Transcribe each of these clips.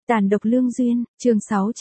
Tàn độc lương duyên, chương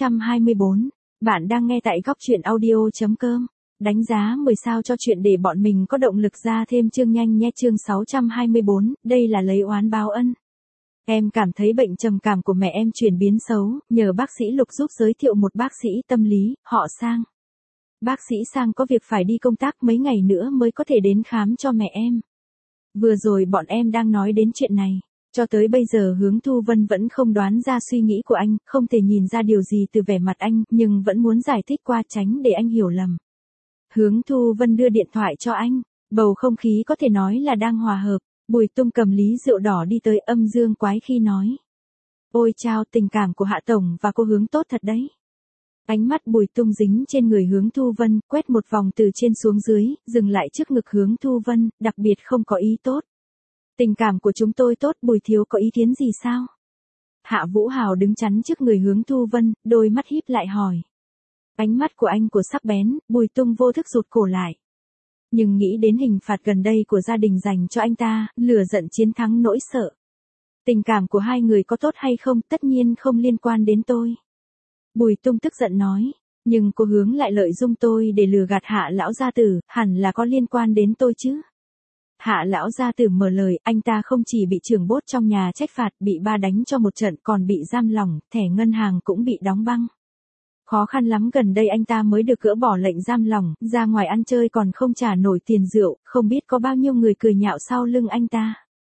624. Bạn đang nghe tại góc truyện audio.com. Đánh giá 10 sao cho chuyện để bọn mình có động lực ra thêm chương nhanh nhé. Chương 624, đây là lấy oán báo ân. Em cảm thấy bệnh trầm cảm của mẹ em chuyển biến xấu, nhờ bác sĩ Lục giúp giới thiệu một bác sĩ tâm lý, họ Sang. Bác sĩ Sang có việc phải đi công tác mấy ngày nữa mới có thể đến khám cho mẹ em. Vừa rồi bọn em đang nói đến chuyện này. Cho tới bây giờ Hướng Thu Vân vẫn không đoán ra suy nghĩ của anh, không thể nhìn ra điều gì từ vẻ mặt anh, nhưng vẫn muốn giải thích qua tránh để anh hiểu lầm. Hướng Thu Vân đưa điện thoại cho anh, bầu không khí có thể nói là đang hòa hợp. Bùi Tung cầm ly rượu đỏ đi tới, âm dương quái khi nói. Ôi chao, tình cảm của Hạ Tổng và cô Hướng tốt thật đấy. Ánh mắt Bùi Tung dính trên người Hướng Thu Vân, quét một vòng từ trên xuống dưới, dừng lại trước ngực Hướng Thu Vân, đặc biệt không có ý tốt. Tình cảm của chúng tôi tốt, Bùi thiếu có ý kiến gì sao? Hạ Vũ Hào đứng chắn trước người Hướng Thu Vân, đôi mắt híp lại hỏi. Ánh mắt của anh của sắc bén, Bùi Tung vô thức rụt cổ lại. Nhưng nghĩ đến hình phạt gần đây của gia đình dành cho anh ta, lửa giận chiến thắng nỗi sợ. Tình cảm của hai người có tốt hay không, tất nhiên không liên quan đến tôi. Bùi Tung tức giận nói, nhưng cô Hướng lại lợi dụng tôi để lừa gạt Hạ lão gia tử, hẳn là có liên quan đến tôi chứ. Hạ lão gia tử mở lời, anh ta không chỉ bị trưởng bốt trong nhà trách phạt, bị ba đánh cho một trận, còn bị giam lỏng, thẻ ngân hàng cũng bị đóng băng. Khó khăn lắm gần đây anh ta mới được gỡ bỏ lệnh giam lỏng, ra ngoài ăn chơi còn không trả nổi tiền rượu, không biết có bao nhiêu người cười nhạo sau lưng anh ta.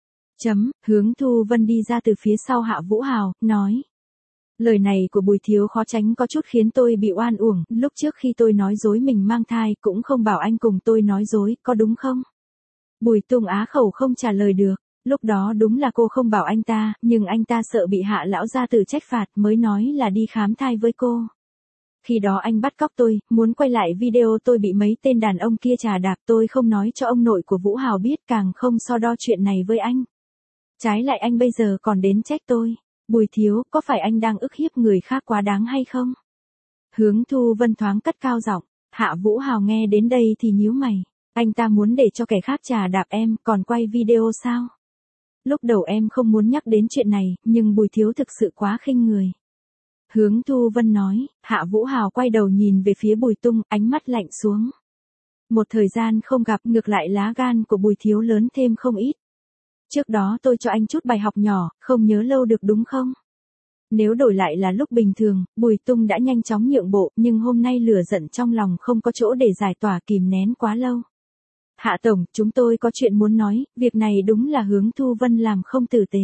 Hướng Thu Vân đi ra từ phía sau Hạ Vũ Hào, nói. Lời này của Bùi thiếu khó tránh có chút khiến tôi bị oan uổng, lúc trước khi tôi nói dối mình mang thai cũng không bảo anh cùng tôi nói dối, có đúng không? Bùi Tung á khẩu không trả lời được, lúc đó đúng là cô không bảo anh ta, nhưng anh ta sợ bị Hạ lão gia tử trách phạt mới nói là đi khám thai với cô. Khi đó anh bắt cóc tôi, muốn quay lại video tôi bị mấy tên đàn ông kia trà đạp, tôi không nói cho ông nội của Vũ Hào biết, càng không so đo chuyện này với anh. Trái lại anh bây giờ còn đến trách tôi. Bùi thiếu, có phải anh đang ức hiếp người khác quá đáng hay không? Hướng Thu Vân thoáng cất cao giọng. Hạ Vũ Hào nghe đến đây thì nhíu mày. Anh ta muốn để cho kẻ khác trà đạp em, còn quay video sao? Lúc đầu em không muốn nhắc đến chuyện này, nhưng Bùi thiếu thực sự quá khinh người. Hướng Thu Vân nói. Hạ Vũ Hào quay đầu nhìn về phía Bùi Tung, ánh mắt lạnh xuống. Một thời gian không gặp, ngược lại lá gan của Bùi thiếu lớn thêm không ít. Trước đó tôi cho anh chút bài học nhỏ, không nhớ lâu được đúng không? Nếu đổi lại là lúc bình thường, Bùi Tung đã nhanh chóng nhượng bộ, nhưng hôm nay lửa giận trong lòng không có chỗ để giải tỏa, kìm nén quá lâu. Hạ Tổng, chúng tôi có chuyện muốn nói, việc này đúng là Hướng Thu Vân làm không tử tế.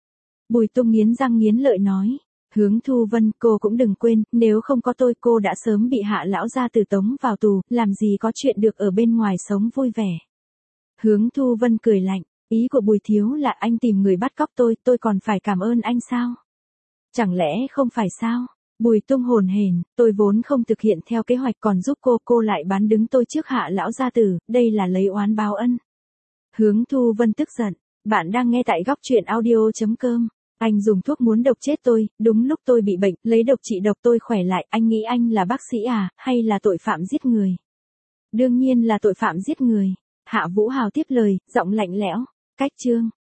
Bùi Tung nghiến răng nghiến lợi nói. Hướng Thu Vân, cô cũng đừng quên, nếu không có tôi cô đã sớm bị Hạ lão gia tử tống vào tù, làm gì có chuyện được ở bên ngoài sống vui vẻ. Hướng Thu Vân cười lạnh. Ý của Bùi thiếu là anh tìm người bắt cóc tôi còn phải cảm ơn anh sao? Chẳng lẽ không phải sao? Bùi Tung hồn hển, tôi vốn không thực hiện theo kế hoạch còn giúp cô lại bán đứng tôi trước Hạ lão gia tử, đây là lấy oán báo ân. Hướng Thu Vân tức giận, bạn đang nghe tại góc truyện audio.com. Anh dùng thuốc muốn độc chết tôi, đúng lúc tôi bị bệnh, lấy độc trị độc tôi khỏe lại, anh nghĩ anh là bác sĩ à, hay là tội phạm giết người? Đương nhiên là tội phạm giết người. Hạ Vũ Hào tiếp lời, giọng lạnh lẽo. Cách chương.